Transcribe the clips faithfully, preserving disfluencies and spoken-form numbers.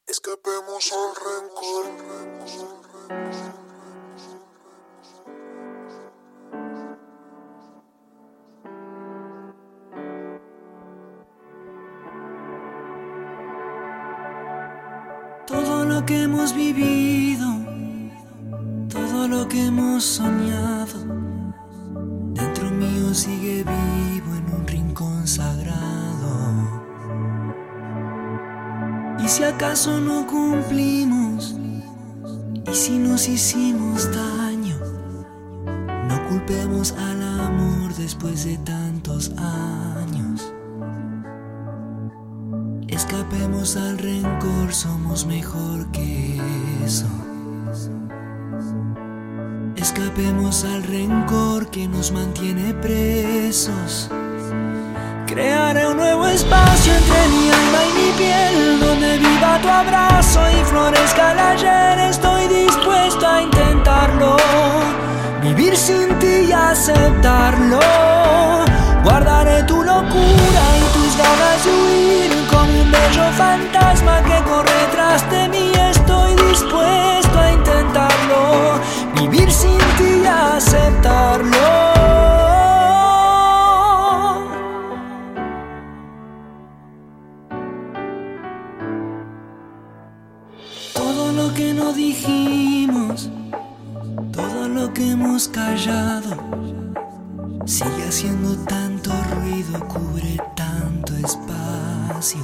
Escapemos al rencor. Todo lo que hemos vivido, todo lo que hemos soñado, dentro mío sigue vivo en un rincón sagrado. Y si acaso no cumplimos, y si nos hicimos daño, no culpemos al amor después de tantos años. Escapemos al rencor, somos mejor que eso. Escapemos al rencor que nos mantiene presos. Crearé un nuevo espacio entre mi alma y mi piel, donde viva tu abrazo y florezca el ayer. Estoy dispuesto a intentarlo, vivir sin ti y aceptarlo. Guardaré tu locura y tus ganas de huir, como un bello fantasma que corre tras de mí. Estoy dispuesto a intentarlo, vivir sin ti y aceptarlo. Todo lo que no dijimos, todo lo que hemos callado, sigue haciendo tanto ruido, cubre tanto espacio.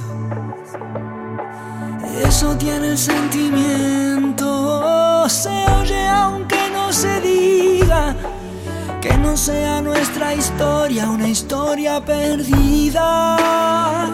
Eso tiene el sentimiento, se oye aunque no se diga, que no sea nuestra historia una historia perdida.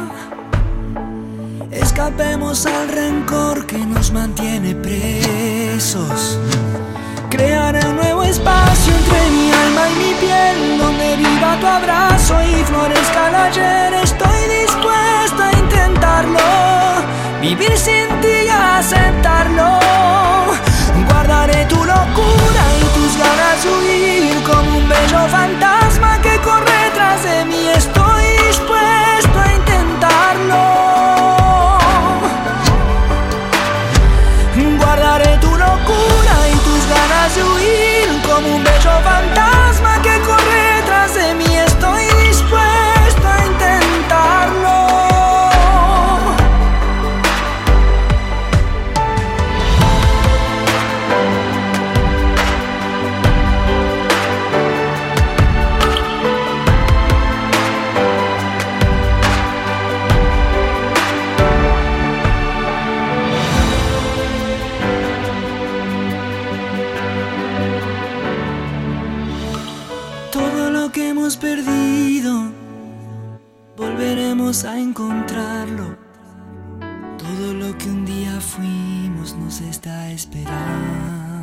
Escapemos al rencor que nos mantiene presos. Crearé un nuevo espacio entre mi alma y mi piel, donde viva tu abrazo y florezca el ayer. Estoy dispuesto a intentarlo, vivir sin ti y aceptarlo. Guardaré tu locura y tus ganas de huir, como un bello fantasma que corre tras de mí. Estoy dispuesto a intentarlo. Guardaré tu locura y tus ganas de huir, como un bello fantasma que corre tras de mí. Estoy dispuesto a intentarlo. Todo lo que hemos perdido, volveremos a encontrarlo. Todo lo que un día fuimos nos está esperando.